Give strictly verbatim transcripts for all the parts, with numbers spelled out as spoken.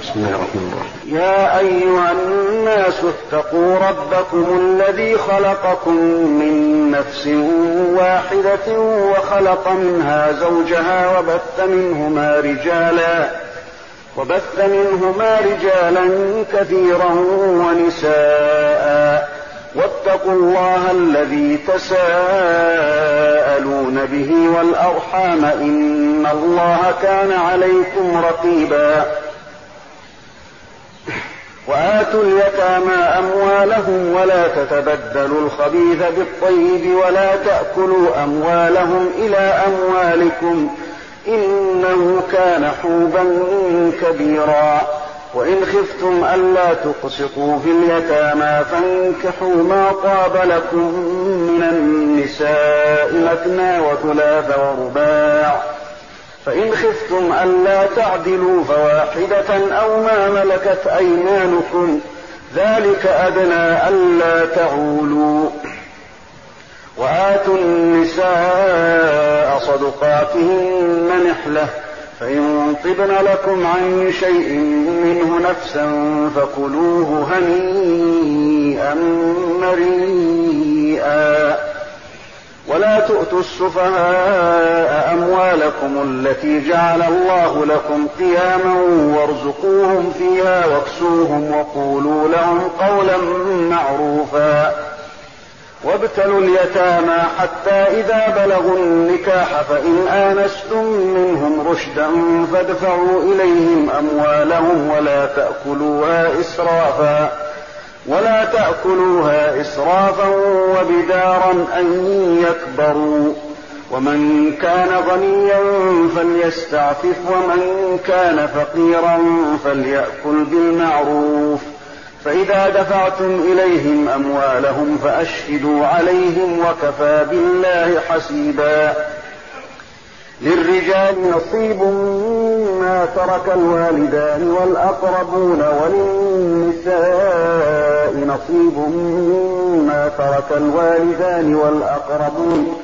بسم الله الرحمن الرحيم. يا أيها الناس اتقوا ربكم الذي خلقكم من نفس واحدة وخلق منها زوجها وبث منهما رجالا وبث منهما رجالا كثيرا ونساء واتقوا الله الذي تساءلون به والأرحام إن الله كان عليكم رقيبا. وآتوا اليتامى أموالهم ولا تتبدلوا الخبيث بالطيب ولا تأكلوا أموالهم إلى أموالكم إنه كان حوبا كبيرا. وإن خفتم ألا تقسطوا في اليتامى فانكحوا ما طاب لكم من النساء مثنى وثلاث ورباع، فإن خفتم ألا تعدلوا فواحدة أو ما ملكت أيمانكم ذلك أدنى ألا تعولوا. وآتوا النساء صدقاتهن نحلة، فإن طبن لكم عن شيء منه نفسا فكلوه هنيئا مريئا. ولا تؤتوا السفهاء أموالكم التي جعل الله لكم قياما وارزقوهم فيها واكسوهم وقولوا لهم قولا معروفا. وابتلوا اليتامى حتى إذا بلغوا النكاح فإن آنستم منهم رشدا فادفعوا إليهم أموالهم ولا تأكلوها إسرافا ولا تأكلوها إسرافا وبدارا أن يكبروا. ومن كان غنيا فليستعفف ومن كان فقيرا فليأكل بالمعروف. فإذا دفعتم إليهم أموالهم فأشهدوا عليهم وكفى بالله حسيبا. للرجال نصيب مما ترك الوالدان والأقربون وللنساء نصيب مما ترك الوالدان والأقربون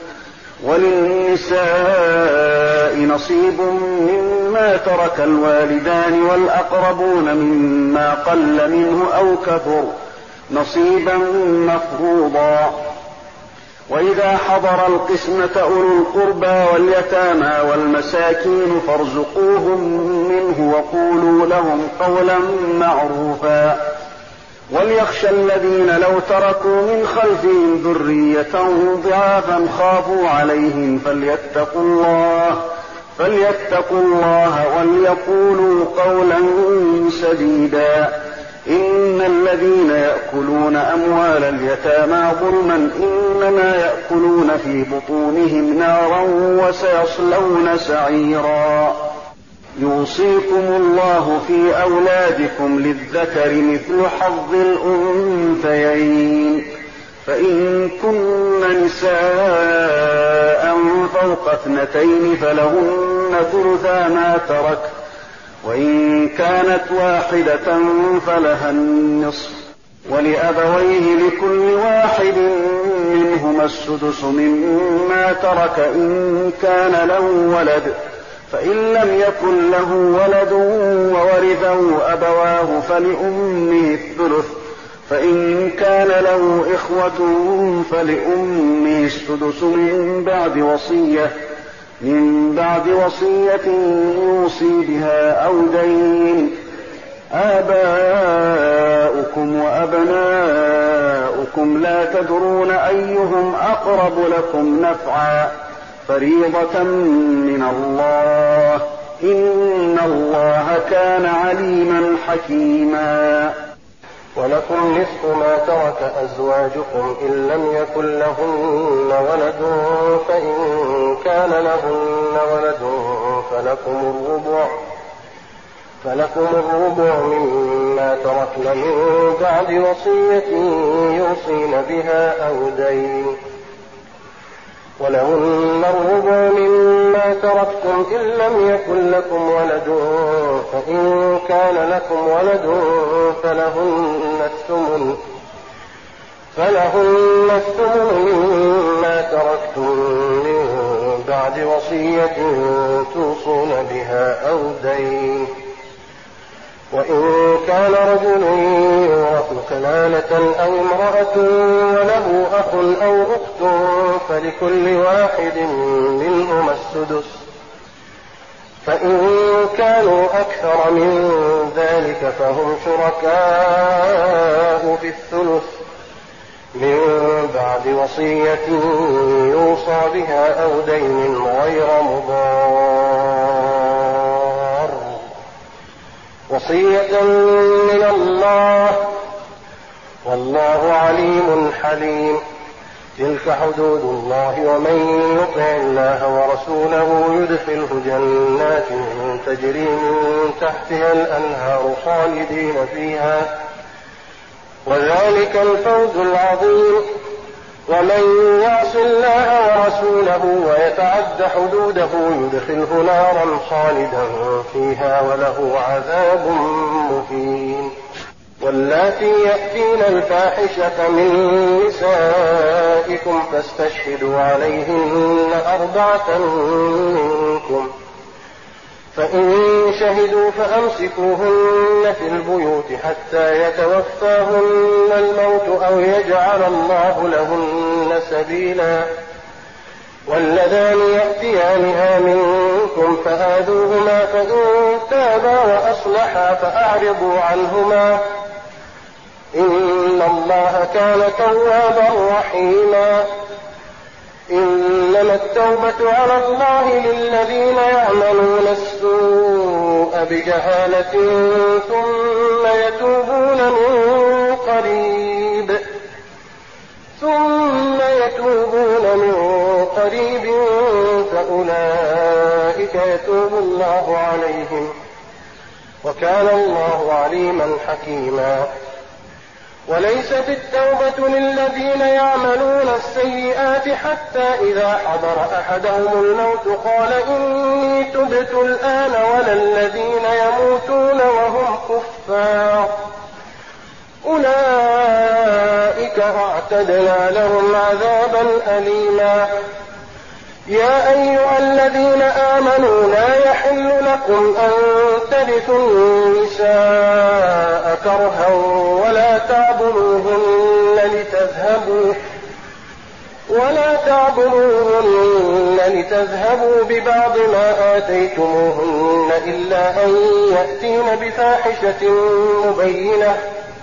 وللنساء نصيب مما ترك الوالدان والأقربون مما قل منه أو كثر نصيبا مفروضا. وإذا حضر القسمة أولو القربى واليتامى والمساكين فارزقوهم منه وقولوا لهم قولا معروفا. وليخشى الذين لو تركوا من خلفهم ذرية ضعافا خافوا عليهم فليتقوا الله فليتقوا الله وليقولوا قولا سديدا. إن الذين يأكلون أموال اليتامى ظلما إنما يأكلون في بطونهم نارا وسيصلون سعيرا. يوصيكم الله في أولادكم للذكر مثل حظ الأنثيين، فإن كن نساء فوق اثنتين فلهن ثلثا ما ترك، وإن كانت واحدة فلها النصف، ولأبويه لكل واحد منهما السدس مما ترك إن كان له ولد، فإن لم يكن له ولد وورثه أبواه فلأمه الثلث، فإن كان له إخوة فلأمه السدس من بعد وصية من بعد وصية يوصي بها أو دين. آباؤكم وأبناؤكم لا تدرون أيهم أقرب لكم نفعا فريضة من الله إن الله كان عليما حكيما. ولكم نصف ما ترك أزواجكم إن لم يكن لهن ولد، فإن كان لهن ولد فلكم الربع فلكم الربع مما تركن من بعد وصية يوصين بها أو دين، ولهن الربع مما تركتم إن لم يكن لكم ولد، فإن كان لكم ولد فلهن الثمن فلهن الثمن مما تركتم من بعد وصية توصون بها أو دين. وإن كان رجل يورث كلالة أو امرأة وله أخ أو أخت فلكل واحد منهما السدس، فإن كانوا أكثر من ذلك فهم شركاء في الثلث من بعد وصية يوصى بها أو دين غير مضار، وصية من الله والله عليم حليم. تلك حدود الله، ومن يطع الله ورسوله يدخله جنات تجري من تحتها الأنهار خالدين فيها، وذلك الفوز العظيم. ومن يعص الله ورسوله ويتعد حدوده يدخله نارا خالدا فيها وله عذاب مهين. واللاتي يأتين الفاحشة من نسائكم فاستشهدوا عليهن أربعة منكم، فإن شهدوا فأمسكوهن في البيوت حتى يتوفاهن الموت أو يجعل الله لهن سبيلا. واللذان يأتيانها منكم فآذوهما، فإن تابا وأصلحا فأعرضوا عنهما، إن الله كان توابا رحيما. إنما التوبة على الله للذين يعملون السوء بجهالة ثم يتوبون من قريب ثم يتوبون من قريب فأولئك يتوب الله عليهم، وكان الله عليما حكيما. وليست التوبة للذين يعملون السيئات حتى إذا حضر أحدهم الموت قال إني تبت الآن، ولا الذين يموتون وهم كفار، أولئك أعتدنا لهم عذابا أليما. يا أيها الذين آمنوا لا يحل لكم أن ترثوا النساء كرها ولا تعضلوهن لتذهبوا ولا تعضلوهن لتذهبوا ببعض ما آتيتموهن إلا أن يأتين بفاحشة مبينة،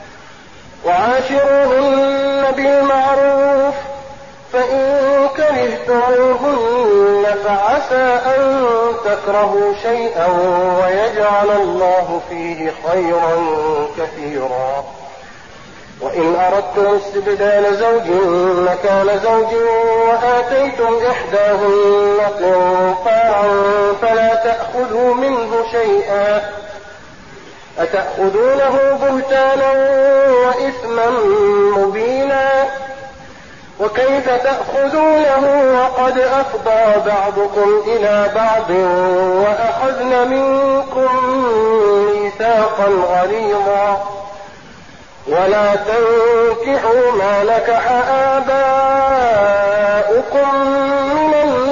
وعاشروهن بالمعروف، فإن كرهتموهن فعسى أن تكرهوا شيئا ويجعل الله فيه خيرا كثيرا. وإن أردتم استبدال زوج مكان زوج وآتيتم إحداهن قنطارا فلا تأخذوا منه شيئا، أتأخذونه بهتانا وإثما مبينا، وكيف تأخذونه وقد أفضى بعضكم إلى بعض وأخذن منكم ميثاقا غليظا. ولا تنكحوا ما نكح آباؤكم من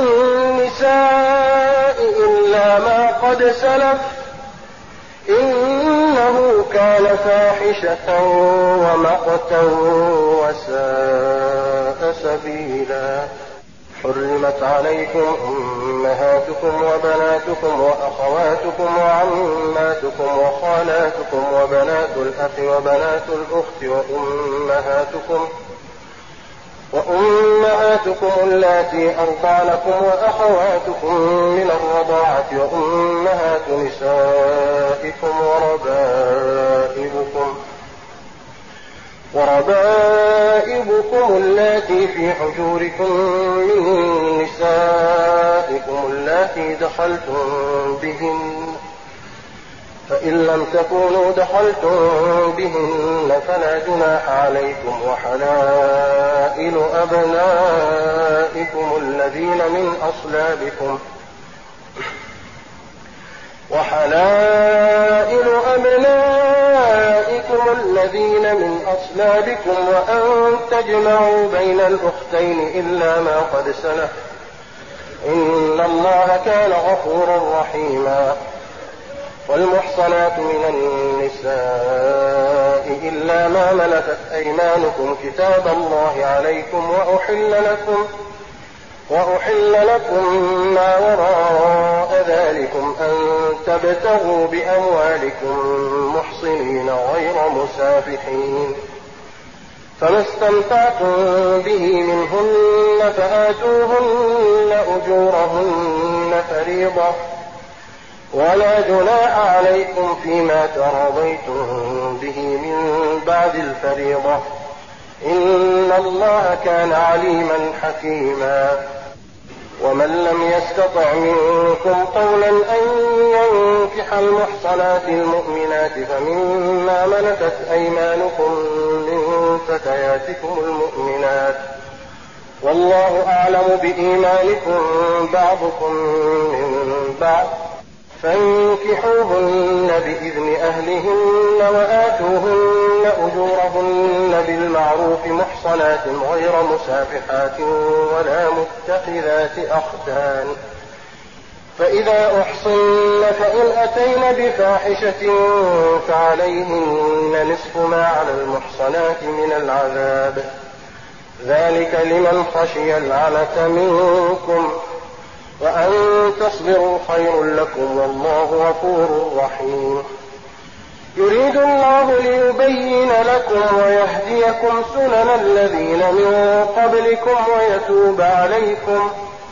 النساء إلا ما قد سلف، إنه كان فاحشة ومقتا وساء سبيلا. حرمت عليكم أمهاتكم وبناتكم وأخواتكم وعماتكم وخالاتكم وبنات الأخ وبنات الأخت وأمهاتكم وأمهاتكم اللاتي أرضعنكم وأخواتكم من الرضاعة وأمهات نسائكم وربائبكم وربائبكم اللاتي في حجوركم من نسائكم اللاتي دخلتم بهن، فإن لم تكونوا دخلتم بهن فلا جناح عليكم، وحلائل أبنائكم الذين من أصلابكم وحلائل أبنائكم الذين من أصلابكم وأن تجمعوا بين الأختين إلا ما قد سلف، إن الله كان غفورا رحيما. والمحصنات من النساء إلا ما ملكت أيمانكم كتاب الله عليكم وأحل لكم وأحل لكم ما وراء ذلكم أن تبتغوا بأموالكم محصنين غير مسافحين، فما استمتعتم به منهن فآتوهن أجورهن فريضة، ولا جناح عليكم فيما تراضيتم به من بعد الفريضة، إن الله كان عليما حكيما. ومن لم يستطع منكم قولا أن ينكح المحصنات المؤمنات فمما ملكت أيمانكم من فتياتكم المؤمنات، والله أعلم بإيمانكم بعضكم من بعض، فانكحوهن بإذن أهلهن وآتوهن أجورهن بالمعروف محصنات غير مسافحات ولا متخذات أخدان، فإذا أحصن فإن أتين بفاحشة فعليهن نصف ما على المحصنات من العذاب، ذلك لمن خشي العنة منكم، وأن تصبروا خير لكم والله غفور رحيم. يريد الله ليبين لكم ويهديكم سنن الذين من قبلكم ويتوب عليكم،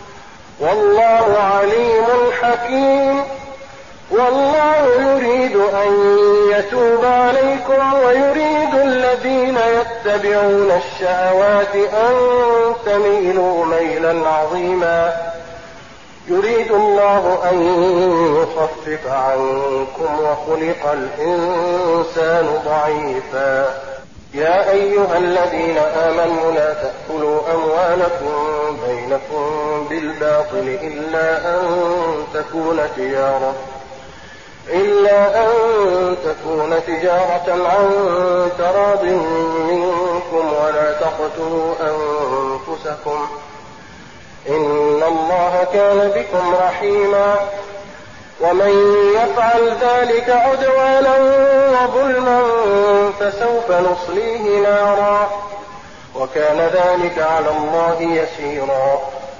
والله عليم حكيم. والله يريد أن يتوب عليكم ويريد الذين يتبعون الشهوات أن تميلوا ميلا عظيما. يريد الله أن يخفف عنكم وخلق الإنسان ضعيفا. يا أيها الذين آمنوا لا تأكلوا أموالكم بينكم بالباطل إلا أن تكون تجارة إلا أن تكون تجارة عن تراض منكم ولا تقتلوا أنفسكم إن الله كان بكم رحيما. ومن يفعل ذلك عدوانا وظلما فسوف نصليه نارا وكان ذلك على الله يسيرا.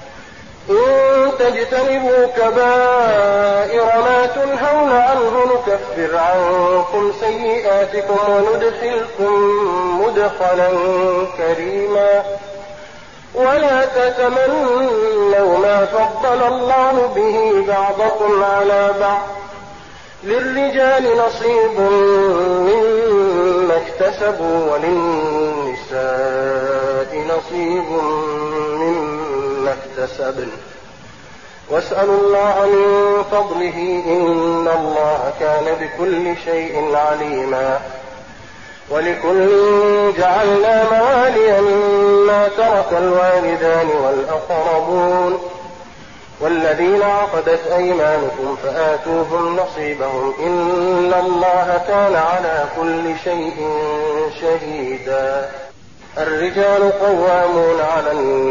إن تجتنبوا كبائر ما تنهون عنه نكفر عنكم سيئاتكم وندخلكم مدخلا كريما. ولا تتمنوا ما فضل الله به بعضكم على بعض، للرجال نصيب مما اكتسبوا وللنساء نصيب مما اكتسبن، واسألوا الله من فضله إن الله كان بكل شيء عليما. ولكل جعلنا مواليا مما ترك الوالدان والأقربون والذين عقدت أيمانكم فآتوهم نصيبهم إن الله كان على كل شيء شهيدا. الرجال قوامون على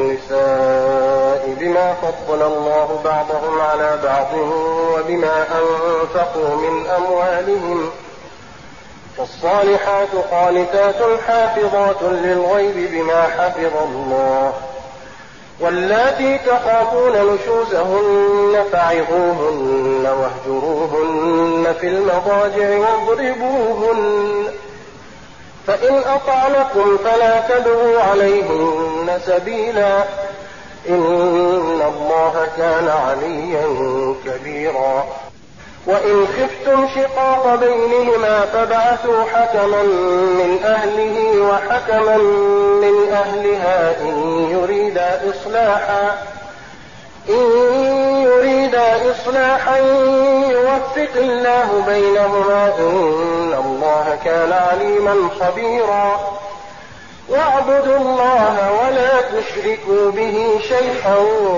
النساء بما فضل الله بعضهم على بعض وبما أنفقوا من أموالهم، فالصالحات قانتات حافظات للغيب بما حفظ الله. واللاتي تخافون نشوزهن فعظوهن واهجروهن في المضاجع واضربوهن، فإن أطعنكم فلا تبغوا عليهن سبيلا إن الله كان عليا كبيرا. وإن خفتم شقاق بينهما فابعثوا حكما من أهله وحكما من أهلها إن يريدا إصلاحا إن يريدا إصلاحا يوفق الله بينهما إن الله كان عليما خبيرا. واعبدوا الله ولا تشركوا به شيئا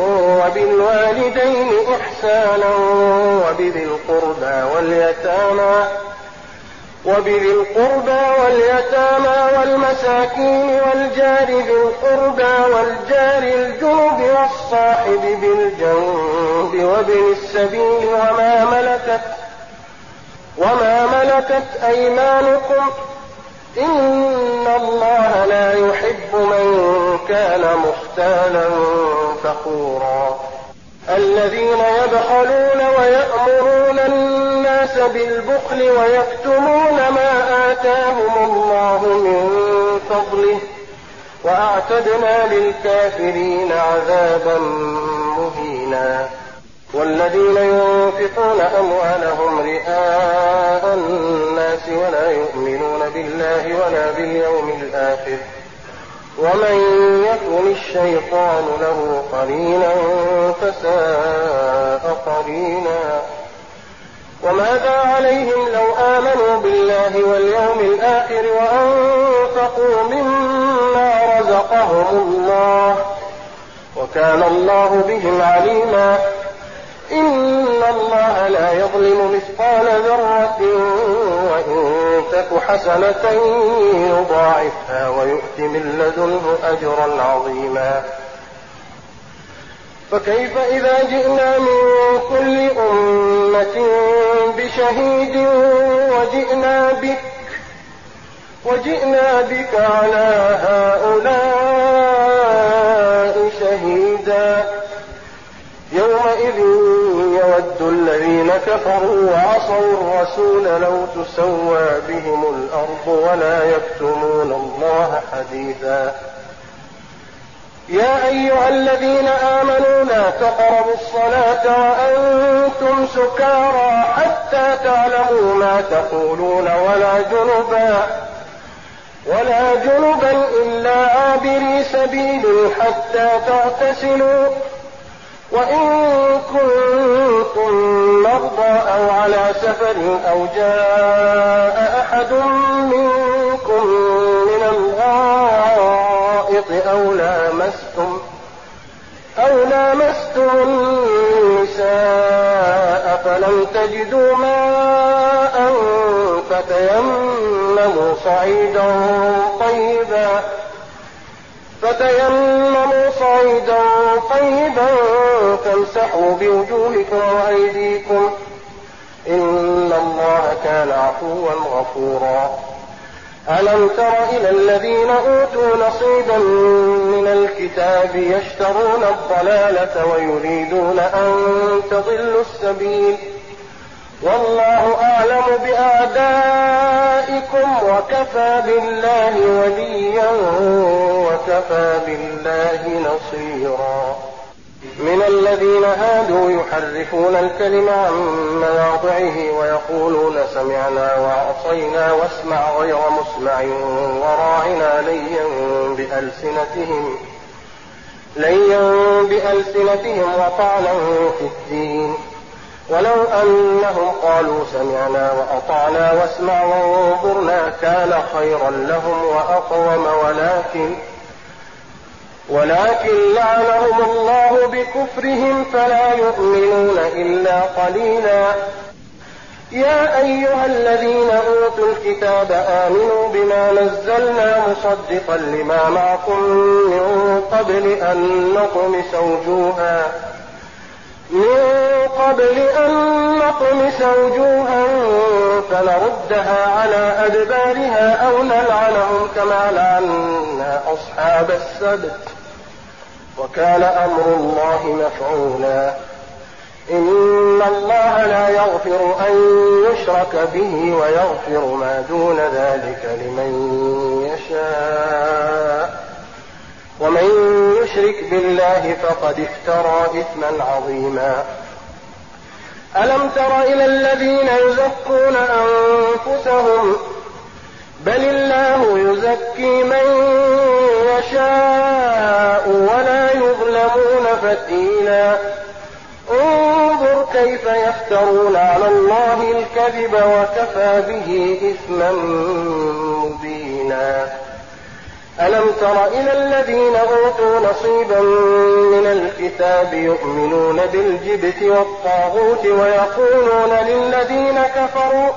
وبالوالدين إحسانا وبذي القربى واليتامى وبذي القربى واليتامى والمساكين والجار ذي القربى والجار الجنب والصاحب بالجنب وابن السبيل وما ملكت وما ملكت أيمانكم إن الله لا يحب من كان مختالا فخورا الذين يبخلون ويأمرون الناس بالبخل ويكتمون ما آتاهم الله من فضله وأعتدنا للكافرين عذابا مهينا والذين ينفقون أموالهم رئاء الناس ولا يؤمنون بالله ولا باليوم الآخر ومن يكن الشيطان له قرينا فساء قرينا وماذا عليهم لو آمنوا بالله واليوم الآخر وأنفقوا مما رزقهم الله وكان الله بهم عليما إن الله لا يظلم مثقال ذرة وإن تك حسنة يضاعفها ويؤت من لدنه أجرا عظيما فكيف إذا جئنا من كل أمة بشهيد وجئنا بك وجئنا بك على هؤلاء شهيدا يومئذ يود الذين كفروا وعصوا الرسول لو تسوى بهم الأرض ولا يكتمون الله حديثا يا أيها الذين آمنوا لا تقربوا الصلاة وأنتم سكارى حتى تعلموا ما تقولون ولا جنبا ولا جنبا إلا عابري سبيل حتى تغتسلوا وإن كنتم مرضى أو على سفر أو جاء أحد منكم من الغائط أو لامستم أو لامستم النساء فلم تجدوا ماء فتيمموا صعيدا طيبا فتيمموا صعيدا طيبا فامسحوا بوجوهكم وأيديكم إن الله كان عفوا غفورا ألم تر إلى الذين أوتوا نصيبا من الكتاب يشترون الضلالة ويريدون أن تضلوا السبيل والله أعلم بأعدائكم وكفى بالله وليا وكفى بالله نصيرا من الذين هادوا يحرفون الكلم عن مواضعه ويقولون سمعنا وعصينا واسمع غير مسمع وراعنا ليا بألسنتهم ليا بألسنتهم وطعنا في الدين ولو أنهم قالوا سمعنا وأطعنا واسمع وانظرنا كان خيرا لهم وأقوم ولكن ولكن لعنهم الله بكفرهم فلا يؤمنون إلا قليلا يا أيها الذين أوتوا الكتاب آمنوا بما نزلنا مصدقا لما معكم من قبل أن نطمس وجوها من قبل أن نطمس وجوها فنردها على أدبارها أو نلعنهم كما لعنا أصحاب السبت وكان أمر الله مفعولا إن الله لا يغفر أن يشرك به ويغفر ما دون ذلك لمن يشاء ومن يشرك بالله فقد افترى إثما عظيما ألم تر إلى الذين يزكون أنفسهم بل الله يزكي من يشاء ولا يظلمون فتيلا انظر كيف يفترون على الله الكذب وكفى به إثما مبينا ألم تر إلى الذين أوتوا نصيبا من الكتاب يؤمنون بالجبت والطاغوت ويقولون للذين كفروا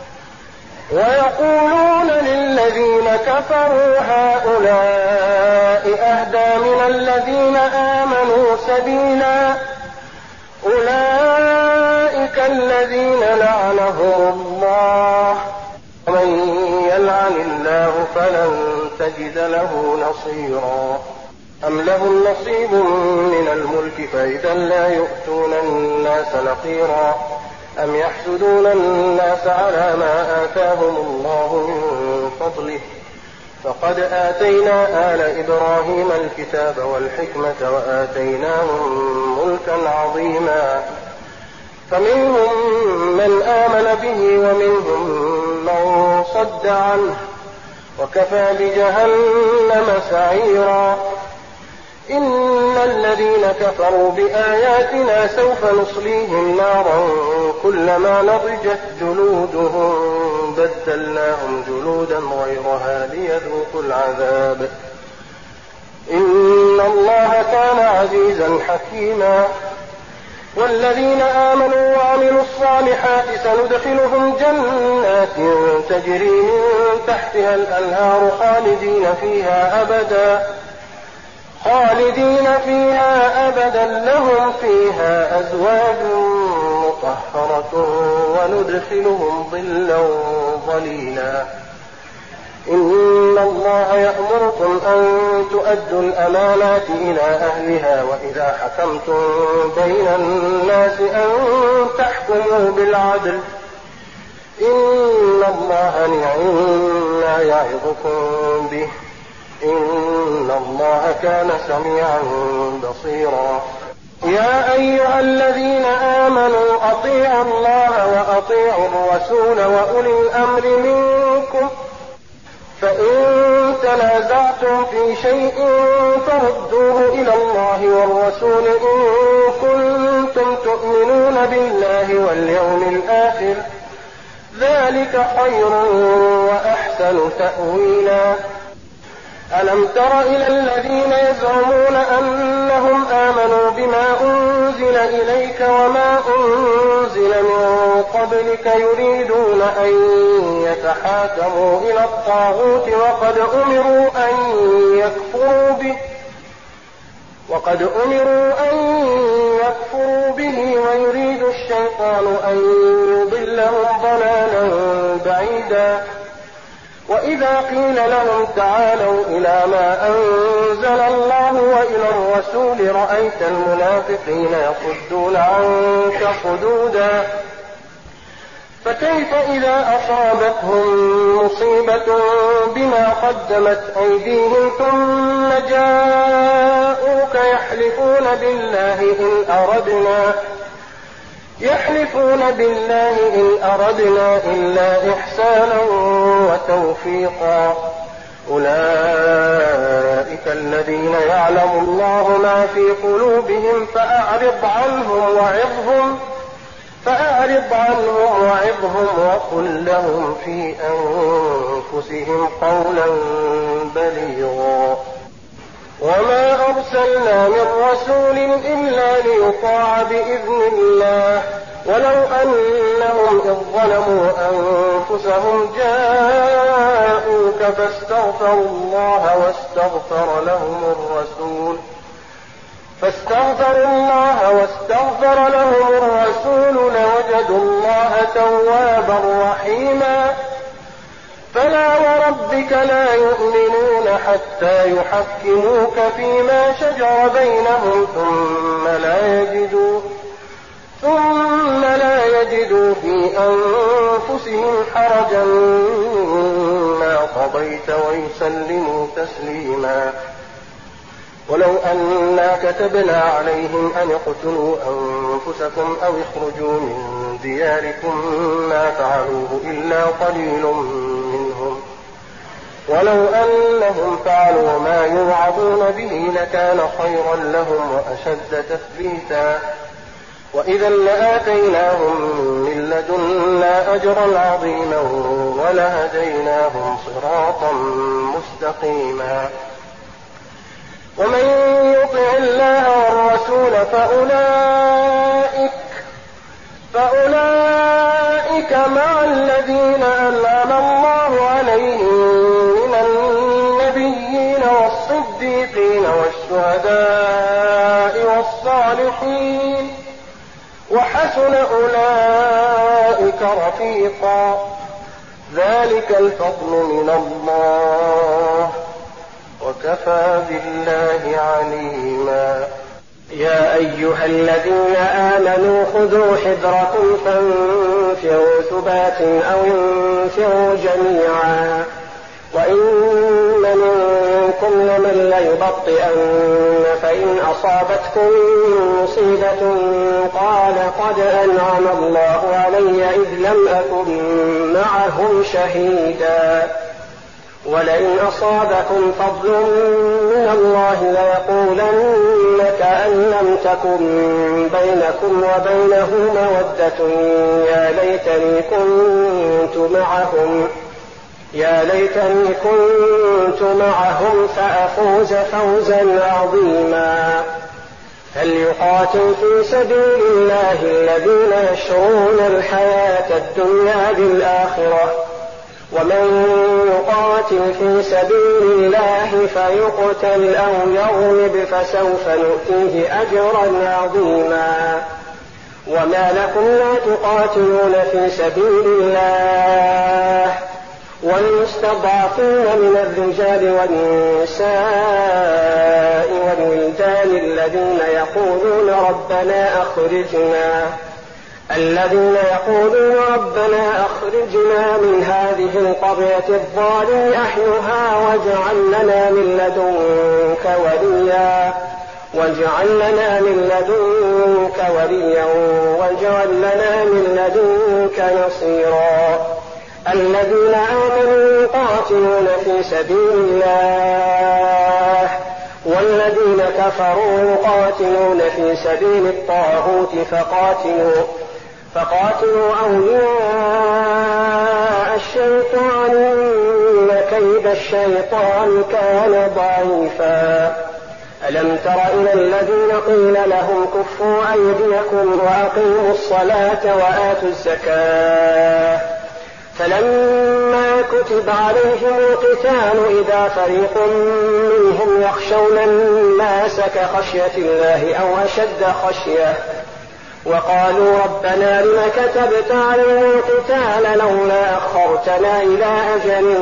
ويقولون للذين كفروا هؤلاء أهدى من الذين آمنوا سبيلا أولئك أولئك الذين لعنهم الله ومن يلعن الله فلن تجد له نصيرا أم لهم نصيب من الملك فإذا لا يؤتون الناس نقيرا أم يحسدون الناس على ما آتاهم الله من فضله فقد آتينا آل إبراهيم الكتاب والحكمة وآتيناهم ملكا عظيما فمنهم من آمن به ومنهم من صد عنه وكفى بجهنم سعيرا إن الذين كفروا بآياتنا سوف نصليهم نارا كلما نضجت جلودهم بدلناهم جلودا غيرها ليذوقوا العذاب إن الله كان عزيزا حكيما والذين آمنوا وعملوا الصالحات سندخلهم جنات تجري من تحتها الأنهار خالدين فيها أبدا خالدين فيها أبدا لهم فيها أزواج مطهرة وندخلهم ظلا ظليلا إن الله يأمركم أن تؤدوا الأمانات إلى أهلها وإذا حكمتم بين الناس أن تحكموا بالعدل إن الله نعم يعظكم به إن الله كان سميعا بصيرا يا أيها الذين آمنوا أطيعوا الله وأطيعوا الرسول وأولي الأمر منكم فإن تنازعتم في شيء فردوه إلى الله والرسول إن كنتم تؤمنون بالله واليوم الآخر ذلك خير وأحسن تأويلا ألم تر إلى الذين يزعمون أنهم آمنوا بما أنزل إليك وما أنزل من قبلك يريدون أن يتحاكموا إلى الطاغوت وقد أمروا أن يكفروا به وقد أمروا أن يكفروا به ويريد الشيطان أن يضلهم ضلالا بعيدا وإذا قيل لهم تعالوا إلى ما أنزل الله وإلى الرسول رأيت المنافقين يصدون عنك صدودا فكيف إذا أصابتهم مصيبة بما قدمت أيديهم ثم جاءوك يحلفون بالله إن أردنا يحلفون بالله إن أردنا إلا إحسانا وتوفيقا أولئك الذين يعلم الله ما في قلوبهم فأعرض عنهم وعظهم فأعرض عنهم وعظهم وقل لهم في أنفسهم قولا بليغا وما أرسلنا من رسول إلا ليطاع بإذن الله ولو أنهم إذ ظلموا أنفسهم جاءوك فاستغفروا الله واستغفر لهم الرسول فاستغفروا الله واستغفر لهم الرسول لوجدوا الله توابا رحيما فلا وربك لا يؤمنون حتى يحكموك فيما شجر بينهم ثم لا يجدوا ثم لا يجدوا في أنفسهم حرجا مما قضيت ويسلموا تسليما ولو أنا كتبنا عليهم أن اقتلوا أنفسكم أو اخرجوا من دياركم ما فعلوه إلا قليل منهم ولو أنهم فعلوا ما يوعظون به لكان خيرا لهم وأشد تثبيتا وإذا لآتيناهم من لدنا أجرا عظيما ولهديناهم صراطا مستقيما ومن يطع الله والرسول فأولئك فأولئك مع الذين أنعم الله عليهم من النبيين والصديقين والشهداء والصالحين وحسن وحسن أولئك رفيقا. ذلك الفضل من الله وكفى بالله عليما. يا أيها الذين آمنوا خذوا حذركم فانفروا ثبات أو انفروا جميعا وإن منكم لمن ليبطئن فإن أصابتكم مصيبة قال قد أنعم الله علي إذ لم أكن معهم شهيدا ولئن أصابكم فضل من الله ليقولن كأن لم تكن بينكم وبينه مودة يا ليتني كنت معهم يا ليتني كنت معهم فأفوز فوزا عظيما. فليقاتل في سبيل الله الذين يشرون الحياة الدنيا بالآخرة ومن يقاتل في سبيل الله فيقتل أو يغلب فسوف نؤتيه أجرا عظيما. وما لكم لا تقاتلون في سبيل الله والمستضعفين من الرجال والنساء والولدان الذين يقولون ربنا أخرجنا الذين يقولون ربنا أخرجنا من هذه القرية الظالم أهلها واجعل لنا من لدنك وليا واجعل لنا من لدنك وليا واجعل لنا من لدنك نصيرا. الذين آمنوا يقاتلون في سبيل الله والذين كفروا يقاتلون في سبيل الطاغوت فقاتلوا فقاتلوا أولياء الشيطان إن كيد الشيطان كان ضعيفا. ألم تر إلى الذين قيل لهم كفوا أيديكم وأقيموا الصلاة وآتوا الزكاة فلما كتب عليهم القتال إذا فريق منهم يخشون الناس كخشية الله أو أشد خشية وقالوا ربنا لم كتبت علينا القتال لولا أخرتنا إلى أجل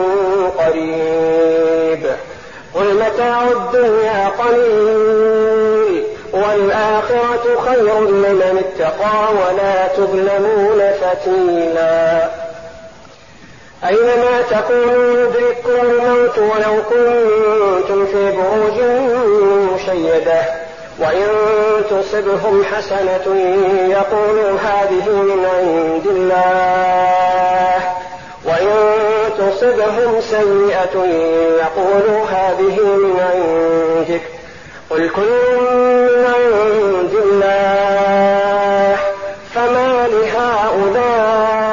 قريب قل متاع الدنيا قليل والآخرة خير لمن اتقى ولا تظلمون فتيلا. أينما تكونوا يدرككم الموت ولو كنتم في بروج مشيدة وإن تصبهم حسنة يقولوا هذه من عند الله وإن تصبهم سيئة يقولوا هذه من عندك قل كل من عند الله فما لهؤلاء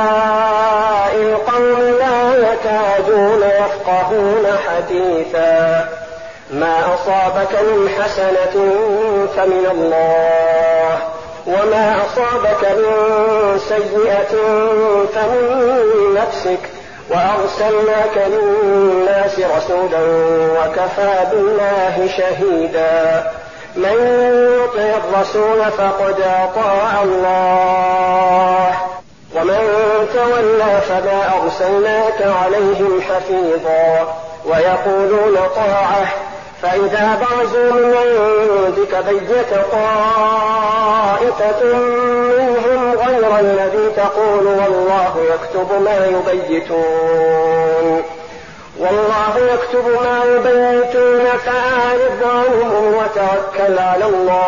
القوم لا يكادون يفقهون حديثا. ما أصابك من حسنة فمن الله وما أصابك من سيئة فمن نفسك وأرسلناك للناس رسولا وكفى بالله شهيدا. من يطع الرسول فقد أطاع الله ومن تولى فما أرسلناك عليهم حفيظا. ويقولون طاعة فإذا برزوا من عندك بيت طائفة منهم غير الذي تقول والله يكتب ما يبيتون والله يكتب ما يبيتون فأعرض عنهم وتوكل على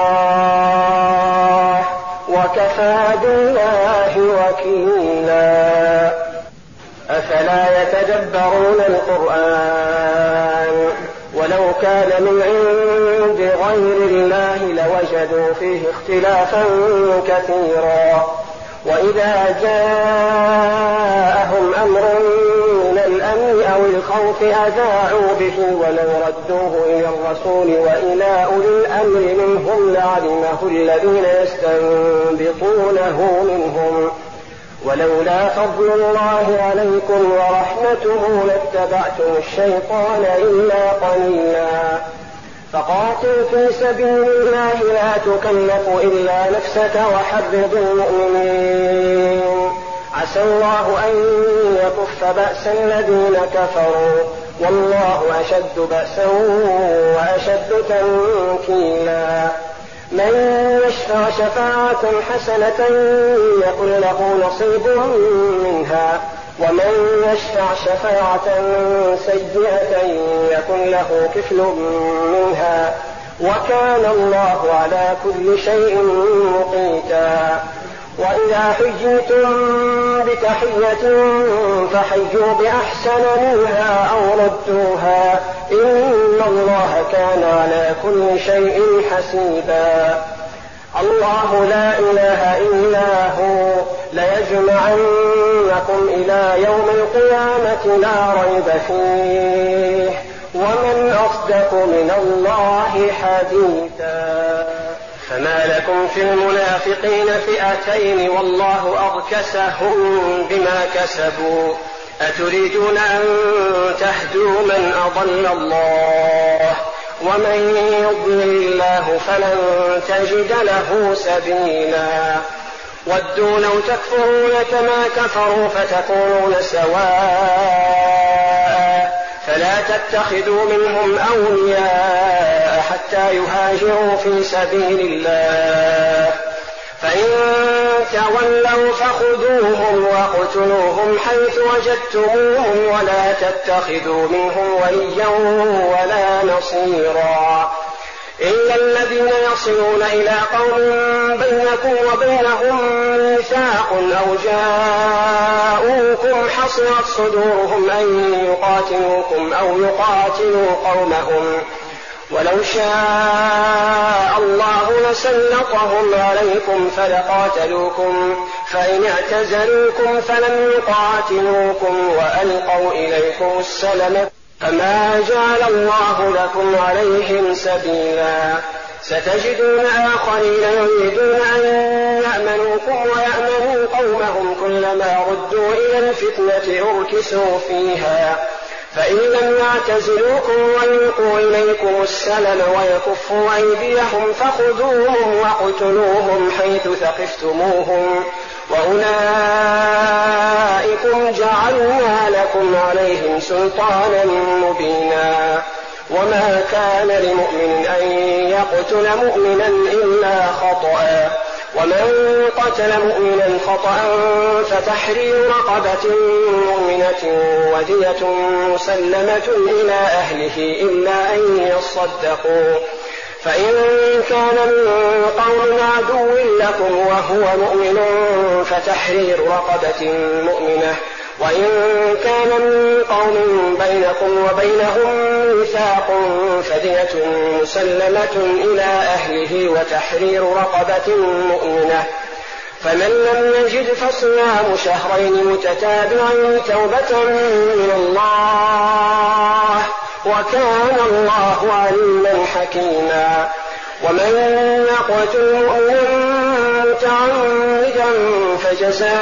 الله وكفى بالله وكيلا. أفلا يتدبرون القرآن ولو كان من عند غير الله لوجدوا فيه اختلافا كثيرا. وإذا جاءهم أمر من الأمن أو الخوف أذاعوا به ولو ردوه إلى الرسول وإلى أولي الأمر منهم لعلمه الذين يستنبطونه منهم ولولا فضل الله عليكم ورحمته لاتبعتم الشيطان إلا قليلا. فقاتل في سبيل الله لا تكلف إلا نفسك وحرض المؤمنين عسى الله أن يكف بأس الذين كفروا والله أشد بأسا وأشد تنكيلا. من يشفع شفاعة حسنة يكن له نصيب منها ومن يشفع شفاعة سيئة يكن له كفل منها وكان الله على كل شيء مقيتا. وإذا حييتم بتحية فحيوا بأحسن منها أو ردوها إن الله كان على كل شيء حسيبا. الله لا إله إلا هو ليجمعنكم إلى يوم القيامة لا ريب فيه ومن أصدق من الله حديثا. فما لكم في المنافقين فئتين والله أركسهم بما كسبوا أتريدون أن تهدوا من أضل الله ومن يضلل الله فلن تجد له سبيلا. ودوا لو تكفرون كما كفروا فتكونون سواء فلا تتخذوا منهم أولياء حتى يهاجروا في سبيل الله فإن تولوا فخذوهم وقتلوهم حيث وجدتموهم ولا تتخذوا منهم وليا ولا نصيرا إلا الذين يصلون إلى قوم بينكم وبينهم ميثاق أو جاءوكم حصرت صدورهم أن يقاتلوكم أو يقاتلوا قومهم ولو شاء الله لسلطهم عليكم فلقاتلوكم فإن اعتزلوكم فلم يقاتلوكم وألقوا إليكم السلم فما جعل الله لكم عليهم سبيلا. ستجدون آخرين يريدون أن يأمنوكم ويأمنوا قومهم كلما ردوا إلى الفتنة أركسوا فيها فإن لم يعتزلوكم ويلقوا إليكم السلم ويكفوا أيديهم فخذوهم واقتلوهم حيث ثقفتموهم وأولئكم جعلنا لكم عليهم سلطانا مبينا. وما كان لمؤمن أن يقتل مؤمنا إلا خطأ ومن قتل مؤمنا خطأ فتحرير رقبة مؤمنة ودية مسلمة إلى أهله إلا أن يصدقوا فإن كان من قوم عدو لكم وهو مؤمن فتحرير رقبة مؤمنة وإن كان من قوم بينكم وبينهم ميثاق فدية مسلمة إلى أهله وتحرير رقبة مؤمنة فمن لم يجد فصيام شهرين متتابعين توبة من الله وكان الله عليما حكيما. ومن يقتل مؤمنا متعمدا فجزاؤه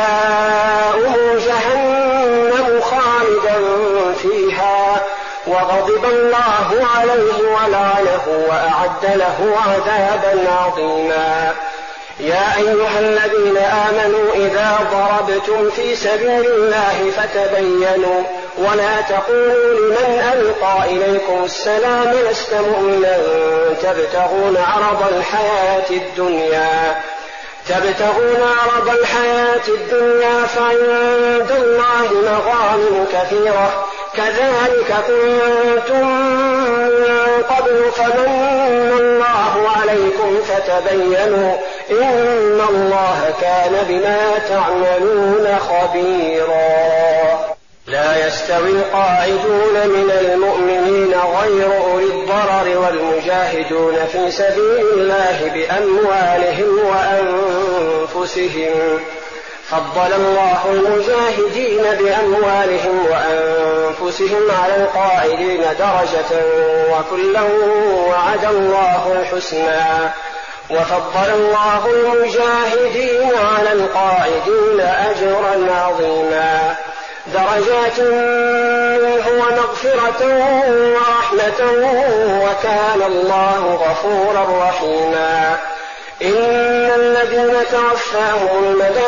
جهنم خالدا فيها وغضب الله عليه ولعنه وأعد له عذابا عظيما. يا أيها الذين آمنوا إذا ضربتم في سبيل الله فتبينوا ولا تقولوا لمن ألقى إليكم السلام لست مؤمنا تبتغون عرض الحياة الدنيا تبتغون عرض الحياة الدنيا فعند الله مغانم كثيرة كذلك كنتم من قبل فمن الله عليكم فتبينوا إن الله كان بما تعملون خبيرا. لا يستوي القاعدون من المؤمنين غير أولي الضرر والمجاهدون في سبيل الله بأموالهم وأنفسهم فضل الله المجاهدين بأموالهم وأنفسهم على القاعدين درجة وكلا وعد الله الحسنى وفضل الله المجاهدين على القاعدين أجرا عظيما. درجات منه ومغفرة ورحمة وكان الله غفورا رحيما. إن الذين توفاهم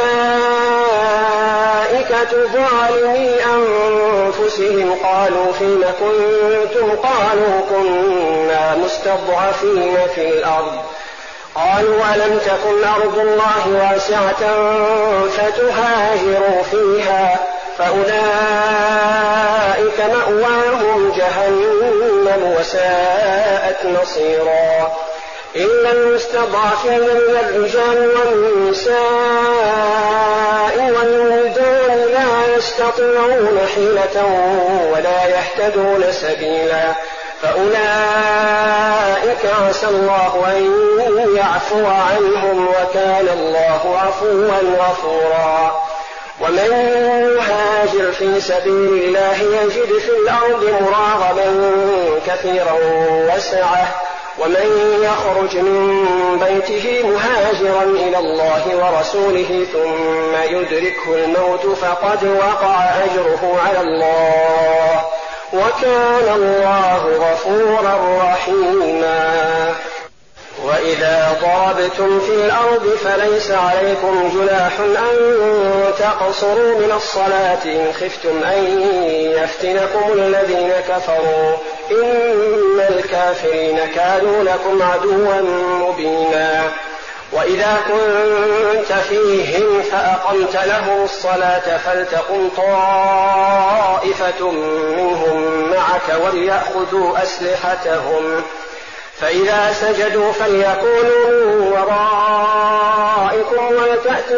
الملائكة ظالمي أنفسهم قالوا فيم كنتم قالوا كنا مستضعفين في الأرض قالوا ألم تكن أرض الله واسعة فتهاجروا فيها فأولئك مأواهم جهنم وساءت مصيرا. إلا المستضعفين من الرجال والنساء والولدان لا يستطيعون حيلة ولا يهتدون سبيلا فأولئك عسى الله أن يعفو عنهم وكان الله عفوا غفورا. ومن يهاجر في سبيل الله يجد في الأرض مراغما كثيرا وسعة ومن يخرج من بيته مهاجرا إلى الله ورسوله ثم يدركه الموت فقد وقع أجره على الله وكان الله غفورا رحيما. وإذا ضربتم في الأرض فليس عليكم جناح أن تقصروا من الصلاة إن خفتم أن يفتنكم الذين كفروا إن الكافرين كانوا لكم عدوا مبينا. وإذا كنت فيهم فأقمت لهم الصلاة فلتقم طائفة منهم معك وليأخذوا أسلحتهم فإذا سجدوا فليكونوا من ورائكم ولتأت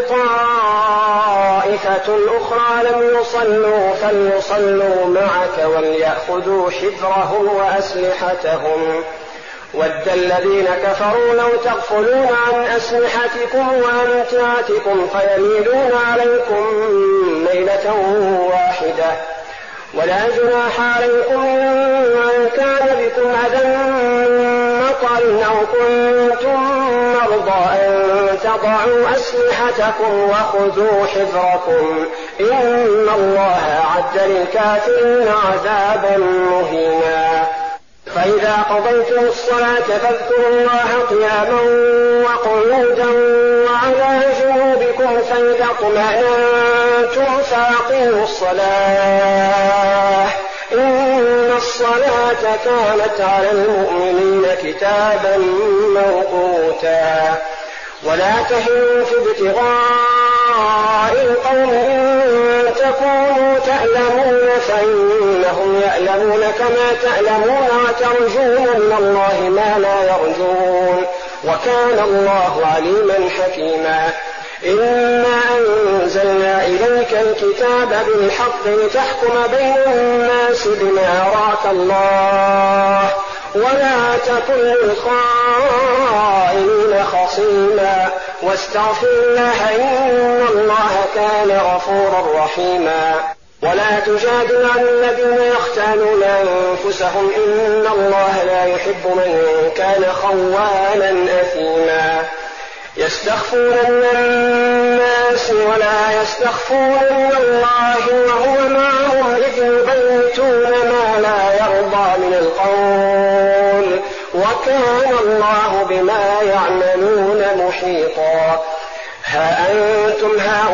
طائفة أخرى لم يصلوا فليصلوا معك وليأخذوا حذرهم وأسلحتهم ود الذين كفروا لو تغفلون عن أسلحتكم وأمتعتكم فيميلون عليكم ميلة واحدة ولا جناح عليكم إن كان بكم أذى أو كنتم مرضى أن تضعوا أسلحتكم وخذوا حذركم إن الله أعد للكافرين عذابا مهينا. فإذا قضيتم الصلاة فاذكروا الله قياما وقعودا وعلى جنوبكم فإذا اطمأننتم فأقيموا الصلاة إن الصلاة كانت على المؤمنين كتابا موقوتا. ولا تهنوا في ابتغاء القوم إن تكونوا تألمون فإنهم يألمون كما تألمون وترجون من الله ما لا يرجون وكان الله عليما حكيما. إنا أنزلنا إليك الكتاب بالحق لتحكم بين الناس بما أراك الله ولا تكن للخائنين خصيما واستغفر الله إن الله كان غفورا رحيما. ولا تجادل عن الذين يختانون أنفسهم إن الله لا يحب من كان خوانا أثيما. يستخفون من الناس ولا يستخفون من الله وهو معهم إذ يبيتون ما لا يرضى من القول وكان الله بما يعملون محيطا. ها أنتم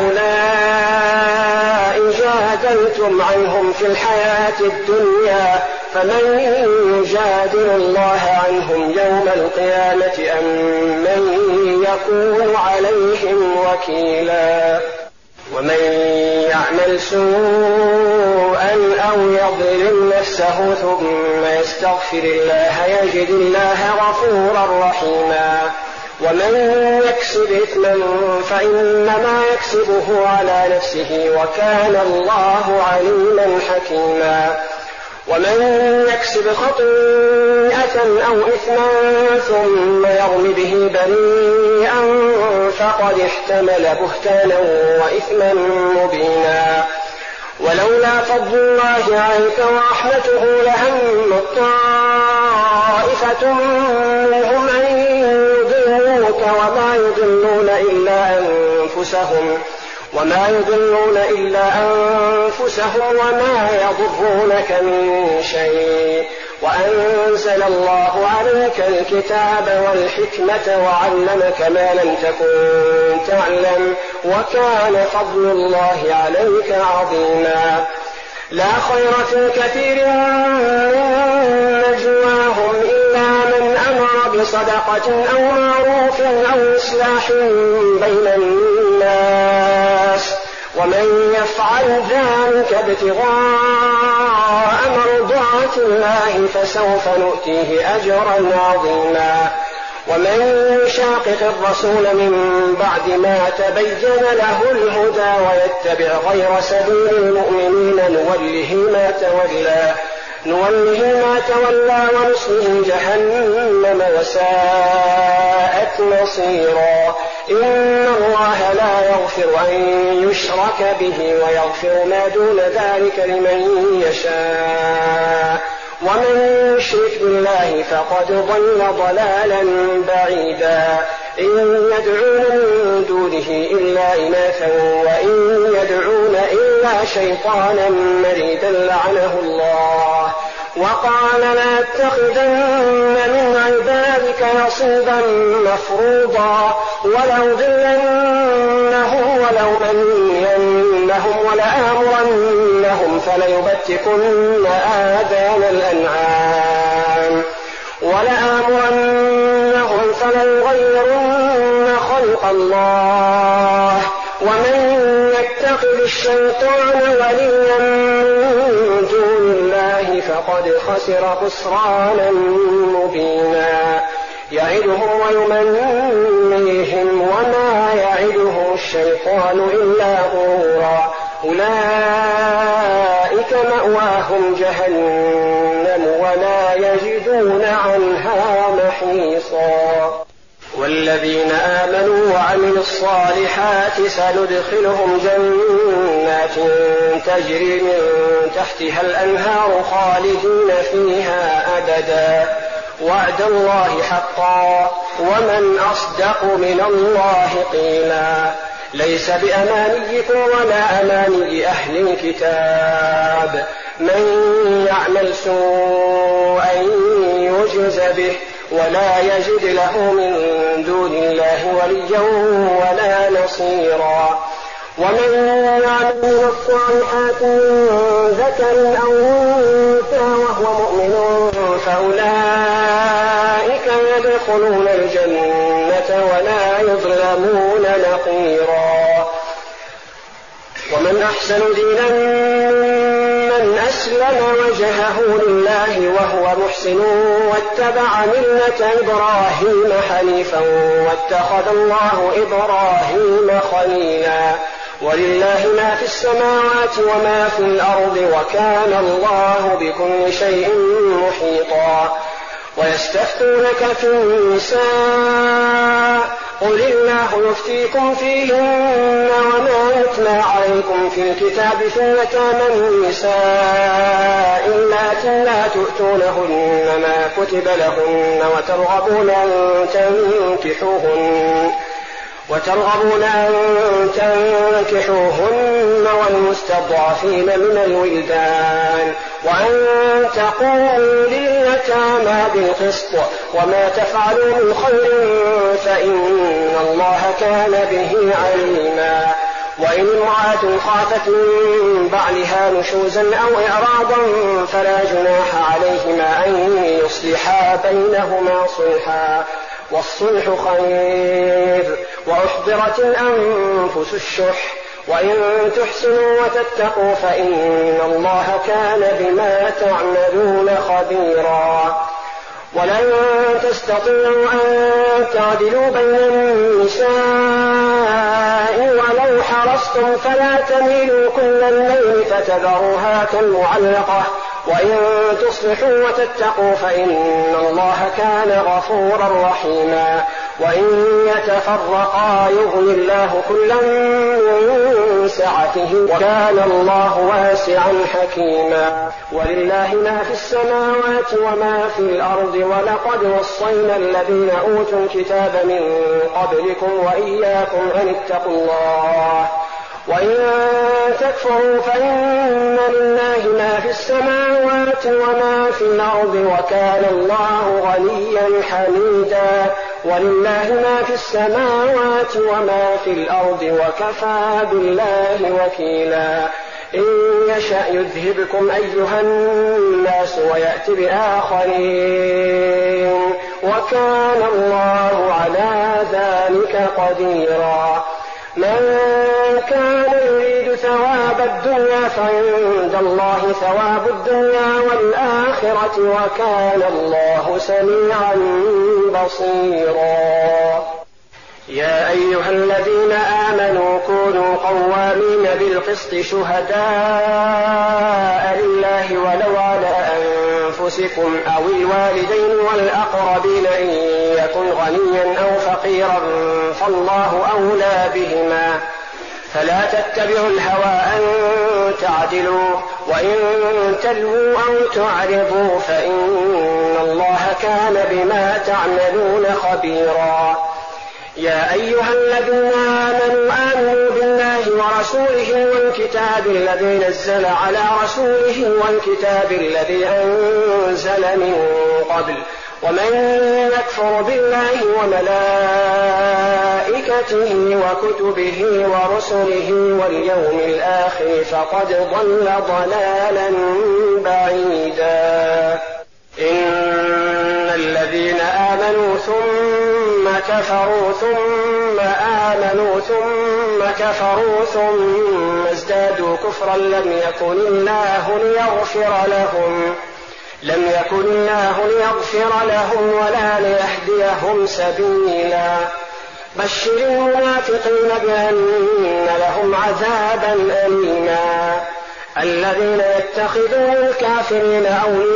هؤلاء جادلتم عنهم في الحياة الدنيا فمن يجادل الله عنهم يوم القيامة أم من يكون عليهم وكيلا. ومن يعمل سوءا أو يظلم نفسه ثم يستغفر الله يجد الله غفورا رحيما. ومن يكسب إثما فإنما يكسبه على نفسه وكان الله عليما حكيما. ومن يكسب خطيئة أو إثما ثم يرم به بريئا فقد احتمل بهتانا وإثما مبينا. ولولا فضل الله عليك ورحمته لهم طائفة منهم أن يضلوك وما يضلون إلا أنفسهم وما يضلون إلا أنفسهم وما يضرونك من شيء وأنزل الله عليك الكتاب والحكمة وعلمك ما لم تكن تعلم وكان فضل الله عليك عظيما. لا خير في كثير من نجواهم إلا من أمر بصدقة أو معروف أو إصلاح بين الناس ومن يفعل ذلك ابتغاء مرضات الله فسوف نؤتيه أجرا عظيما. ومن يشاقق الرسول من بعد ما تبين له الهدى ويتبع غير سبيل المؤمنين نوله ما تولى نوله ما تولى ونصله جهنم وساءت مصيرا. إن الله لا يغفر أن يشرك به ويغفر ما دون ذلك لمن يشاء ومن يشرك بالله فقد ضل ضلالا بعيدا. إن يدعون من دونه إلا إناثا وإن يدعون إلا شيطانا مريدا لعنه الله وقال لا اتخذن من عبادك نصيبا مفروضا ولأضلنهم ولأمنينهم ولآمرنهم فليبتكن آذان الأنعام ولآمرنهم فليغيرن خلق الله ومن يتخذ الشيطان وليا من دون الله فقد خسر خسرانا مبينا. يعدهم ويمنيهم وما يعدهم الشيطان إلا غرورا. أولئك مأواهم جهنم ولا يجدون عنها محيصا. والذين آمنوا وعملوا الصالحات سندخلهم جنات تجري من تحتها الأنهار خالدين فيها أبدا وعد الله حقا ومن أصدق من الله قيلا. ليس بأمانيكم ولا أماني أهل الكتاب من يعمل سوءا يجز به ولا يجد له من دون الله وليا ولا نصيرا. ومن يعمل من الصالحات من ذكر أو أنثى وهو مؤمن فأولئك يدخلون الجنة ولا يظلمون نقيرا. ومن أحسن دينا ممن أسلم وجهه لله وهو محسن واتبع ملة إبراهيم حنيفا واتخذ الله إبراهيم خليلا. ولله ما في السماوات وما في الأرض وكان الله بكل شيء محيطا. ويستفتونك في النساء قل الله يفتيكم فيهن وما يتلى عليكم في الكتاب في يتامى النساء اللاتي لا تؤتونهن ما كتب لهن وترغبون أن تنكحوهن وترغبون أن تنكحوهن والمستضعفين من الولدان وأن تقوموا لليتامى بالقسط وما تفعلوا من خير فإن الله كان به عليما. وإن امرأة خافت من بعلها نشوزا أو إعراضا فلا جناح عليهما أن يصلحا بينهما صلحا والصلح خير. وأحضرت الأنفس الشح وإن تحسنوا وتتقوا فإن الله كان بما تعملون خبيرا. ولن تستطيعوا أن تعدلوا بين النساء ولو حرصتم فلا تميلوا كل الليل فتذروها كالمعلقة وإن تصلحوا وتتقوا فإن الله كان غفورا رحيما. وإن يتفرقا يغني الله كلا من سعته وكان الله واسعا حكيما. ولله ما في السماوات وما في الأرض ولقد وصينا الذين أوتوا الكتاب من قبلكم وإياكم أن اتقوا الله وإن تكفروا فإن لله ما في السماوات وما في الأرض وكان الله غنيا حميدا. ولله ما في السماوات وما في الأرض وكفى بالله وكيلا. إن يشأ يذهبكم أيها الناس ويأتي بآخرين وكان الله على ذلك قديرا. من كان يريد ثواب الدنيا فعند الله ثواب الدنيا والآخرة وكان الله سميعا بصيرا. يا أيها الذين آمنوا كونوا قوامين بالقسط شهداء لله ولو على أنفسكم أو الوالدين والأقربين إن يكن غنيا أو فقيرا فالله أولى بهما فلا تتبعوا الهوى أن تعدلوا وإن تلووا أو تعرضوا فإن الله كان بما تعملون خبيرا. يا أيها الذين آمنوا آمنوا بالله ورسوله والكتاب الذي نزل على رسوله والكتاب الذي أنزل من قبل ومن يكفر بالله وملائكته وكتبه ورسله واليوم الآخر فقد ضل ضلالا بعيدا. إن الذين آمنوا ثم كفروا ثم آمنوا ثم كفروا ثم ازدادوا كفرا لم يكن الله ليغفر لهم لم يكن الله ليغفر لهم ولا ليهديهم سبيلا. بشر المنافقين بأن لهم عذابا أليما. الذين يتخذون الكافرين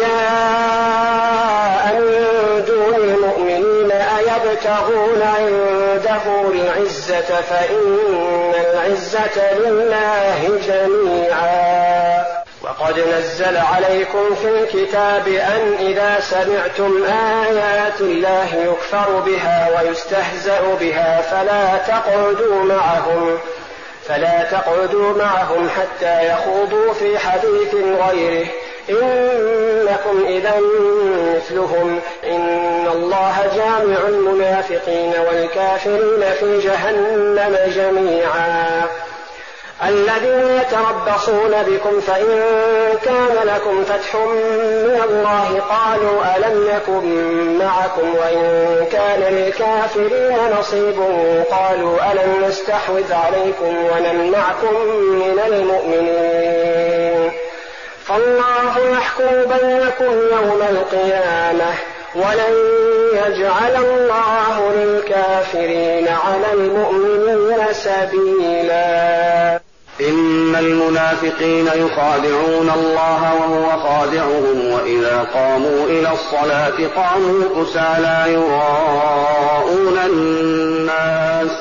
أولياء من دون المؤمنين أيبتغون عندهم العزة فإن العزة لله جميعا. وقد نزل عليكم في الكتاب أن إذا سمعتم آيات الله يكفر بها ويستهزأ بها فلا تقعدوا معهم فلا تقعدوا معهم حتى يخوضوا في حديث غيره إنكم إذا مثلهم إن الله جامع المنافقين والكافرين في جهنم جميعا. الذين يتربصون بكم فإن كان لكم فتح من الله قالوا ألم نكن معكم وإن كان للكافرين نصيب قالوا ألم نستحوذ عليكم ونمنعكم من المؤمنين فالله يحكم بينكم يوم القيامة ولن يجعل الله للكافرين على المؤمنين سبيلا. إن المنافقين يخادعون الله وهو خادعهم وإذا قاموا إلى الصلاة قاموا كسالى يراءون الناس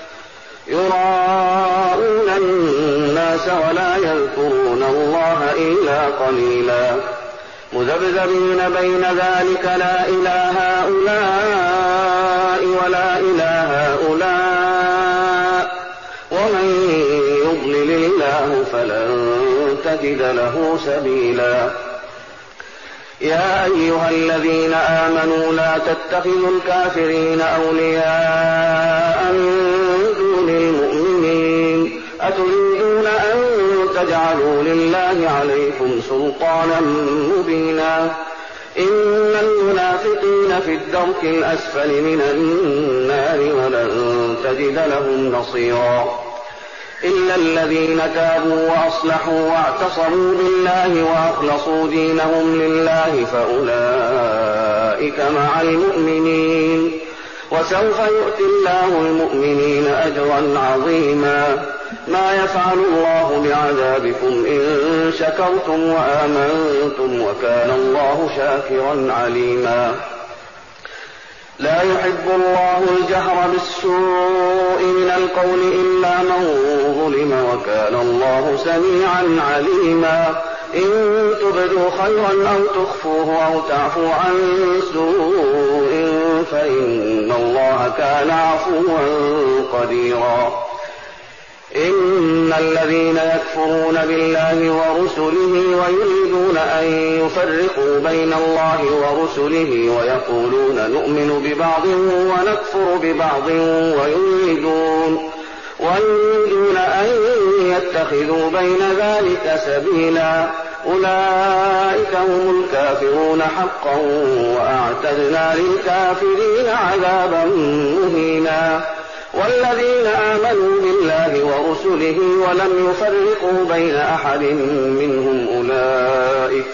يراءون الناس ولا يذكرون الله إلا قليلا مذبذبين بين ذلك لا إله هؤلاء ولا إله هؤلاء ومن يضلل الله فلن تجد له سبيلا. يا أيها الذين آمنوا لا تتخذوا الكافرين أولياء من دون المؤمنين أتريدون أن تجعلوا لله عليكم سلطانا مبينا. إن المنافقين في الدرك الأسفل من النار ولن تجد لهم نصيرا. إلا الذين تابوا وأصلحوا واعتصموا بالله وأخلصوا دينهم لله فأولئك مع المؤمنين وسوف يؤتي الله المؤمنين أجرا عظيما. ما يفعل الله بعذابكم إن شكرتم وآمنتم وكان الله شاكرا عليما. لا يحب الله الجهر بالسوء من القول إلا من ظلم وكان الله سميعا عليما. إن تبدوا خيرا أو تخفوه أو تعفوا عن سوء فإن الله كان عفوا قديرا. إن الذين يكفرون بالله ورسله ويريدون أن يفرقوا بين الله ورسله ويقولون نؤمن ببعض ونكفر ببعض ويريدون, ويريدون أن يتخذوا بين ذلك سبيلا أولئك هم الكافرون حقا وأعتدنا للكافرين عذابا مهينا. والذين آمنوا بالله ورسله ولم يفرقوا بين أحد منهم أولئك,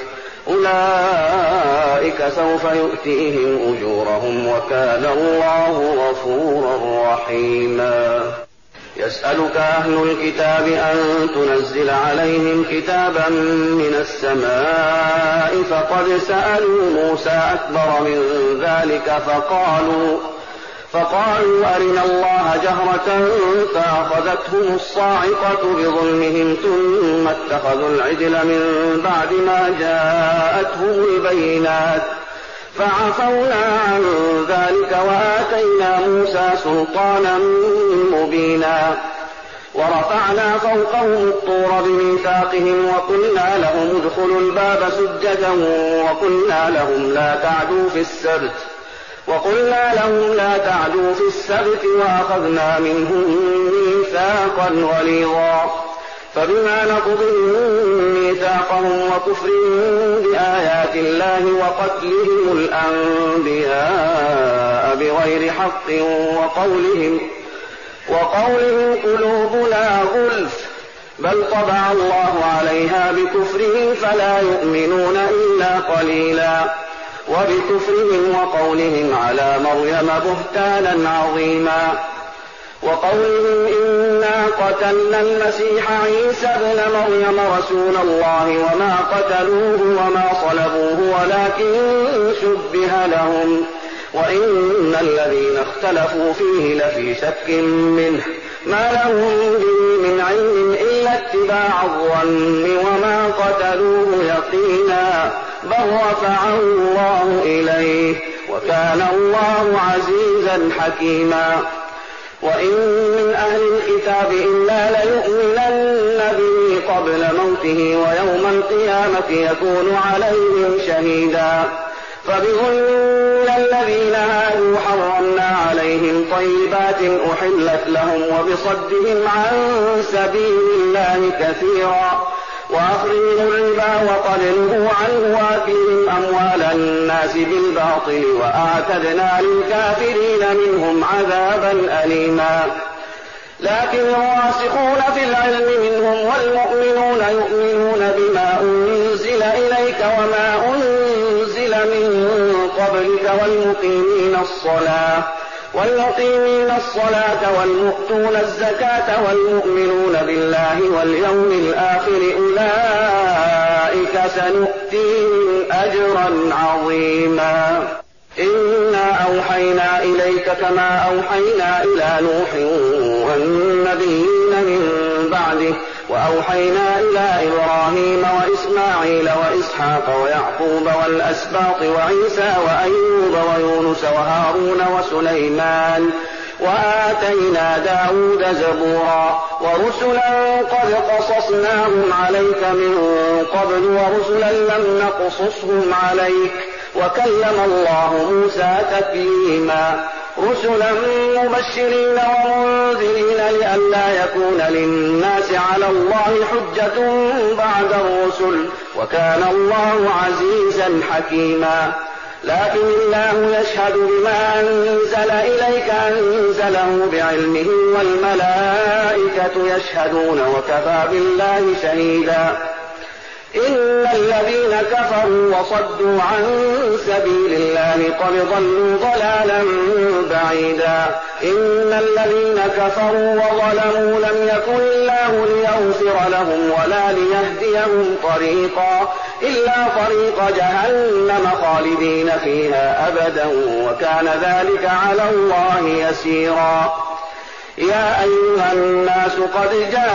أولئك سوف يؤتيهم أجورهم وكان الله غفورا رحيما. يسألك أهل الكتاب أن تنزل عليهم كتابا من السماء فقد سألوا موسى أكبر من ذلك فقالوا فقالوا أرنا الله جهرة فأخذتهم الصاعقة بظلمهم ثم اتخذوا العجل من بعد ما جاءتهم البينات فعفونا عن ذلك وآتينا موسى سلطانا مبينا. ورفعنا فوقهم الطور بميثاقهم وقلنا لهم ادخلوا الباب سجدا وقلنا لهم لا تعدوا في السبت وقلنا لهم لا تعدوا في السبت وأخذنا منهم ميثاقا غليظا. فبما نقضهم ميثاقهم وكفرهم بآيات الله وقتلهم الأنبياء بغير حق وقولهم, وقولهم قلوبنا غلف بل طبع الله عليها بكفرهم فلا يؤمنون إلا قليلا. وبكفرهم وقولهم على مريم بهتانا عظيما. وقولهم إنا قتلنا المسيح عيسى ابن مريم رسول الله وما قتلوه وما صلبوه ولكن شبه لهم وإن الذين اختلفوا فيه لفي شك منه ما لهم به من علم إلا اتباع الظن وما قتلوه يقينا بل رفعه الله إليه وكان الله عزيزا حكيما. وإن من أهل الكتاب إلا ليؤمنن به قبل موته ويوم القيامة يكون عليهم شهيدا. فبظلم الذين هادوا حرمنا عليهم طيبات أحلت لهم وبصدهم عن سبيل الله كثيرا وأخذهم الربا وقد نهوا عنه وآكلهم أموال الناس بالباطل وأعتدنا للكافرين منهم عذابا أليما. لكن الراسخون في العلم منهم والمؤمنون يؤمنون بما أنزل إليك وما أنزل من قبلك والمقيمين الصلاة والمقيمين الصلاة والمؤتون الزكاة والمؤمنون بالله واليوم الآخر أولئك سنؤتيهم أجرا عظيما. إنا أوحينا إليك كما أوحينا إلى نوح والنبيين من بعده وأوحينا إلى إبراهيم وإسماعيل وإسحاق ويعقوب والأسباط وعيسى وأيوب ويونس وهارون وسليمان وآتينا داود زبورا ورسلا قد قصصناهم عليك من قبل ورسلا لم نقصصهم عليك وكلم الله موسى تكليما. رسلا مبشرين ومنذرين لئلا يكون للناس على الله حجة بعد الرسل وكان الله عزيزا حكيما. لكن الله يشهد بما أنزل إليك أنزله بعلمه والملائكة يشهدون وكفى بالله شهيدا. إن الذين كفروا وصدوا عن سبيل الله قد ضلوا ضلالا بعيدا. إن الذين كفروا وظلموا لم يكن الله ليغفر لهم ولا ليهديهم طريقا إلا طريق جهنم خالدين فيها أبدا وكان ذلك على الله يسيرا. يا أيها الناس قد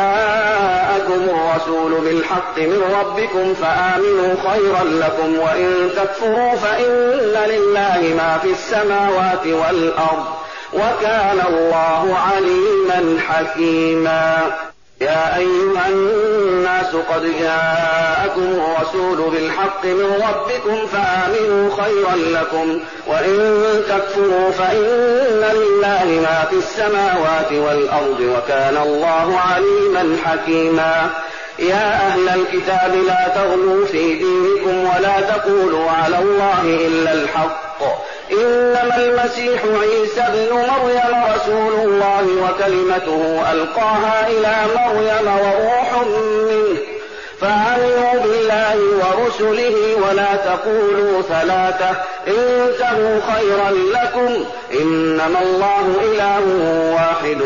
جاءكم الرسول بالحق من ربكم فآمنوا خيرا لكم وإن تكفروا فإن لله ما في السماوات والأرض وكان الله عليما حكيما. يا أيها الناس قد جاءكم الرسول بالحق من ربكم فآمنوا خيرا لكم وإن تكفروا فإن لله ما في السماوات والأرض وكان الله عليما حكيما. يا أهل الكتاب لا تغلوا في دينكم ولا تقولوا على الله إلا الحق إنما المسيح عيسى ابن مريم رسول الله وكلمته ألقاها إلى مريم وروح منه فآمنوا بالله ورسله ولا تقولوا ثلاثة انتهوا خيرا لكم إنما الله إله واحد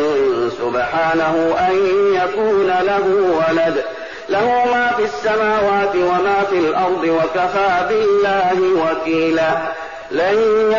سبحانه أن يكون له ولد له ما في السماوات وما في الأرض وكفى بالله وكيلا. لن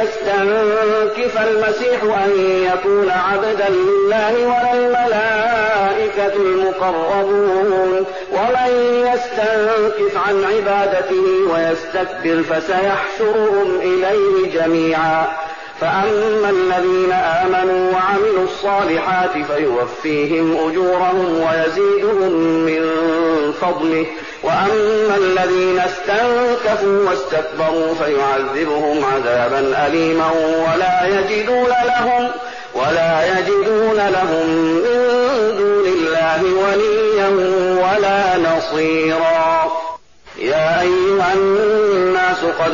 يستنكف المسيح أن يكون عبدا لله ولا الملائكة المقربون ومن يستنكف عن عبادته ويستكبر فسيحشرهم إليه جميعا. فأما الذين آمنوا وعملوا الصالحات فيوفيهم أجورهم ويزيدهم من فضله وأما الذين استنكفوا واستكبروا فيعذبهم عذابا أليما ولا يجدون لهم ولا يجدون لهم من دون الله وليا ولا نصيرا. يا أيها الناس قد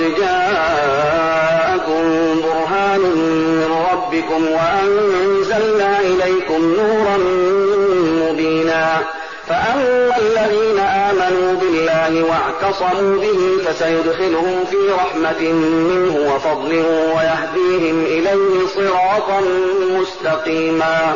جاءكم برهان من ربكم وأنزلنا إليكم نورا مبينا. فأما الذين آمنوا بالله واعتصموا به فسيدخلهم في رحمة منه وفضل ويهديهم إليه صراطا مستقيما.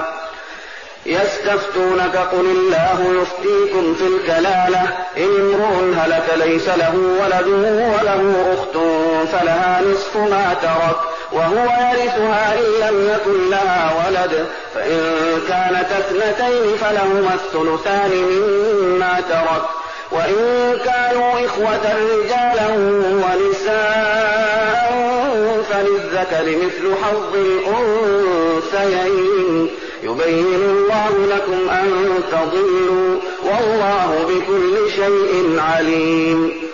يستفتونك قل الله يفتيكم في الكلالة إن امرؤ هلك ليس له ولد وله أخت فلها نصف ما ترك وهو يرثها إن لم يكن لها ولد فإن كانت اثنتين فلهما الثلثان مما ترك وإن كانوا إخوة رجالا ونساء فللذكر مثل حظ الأنثيين يبين الله لكم أن تضلوا والله بكل شيء عليم.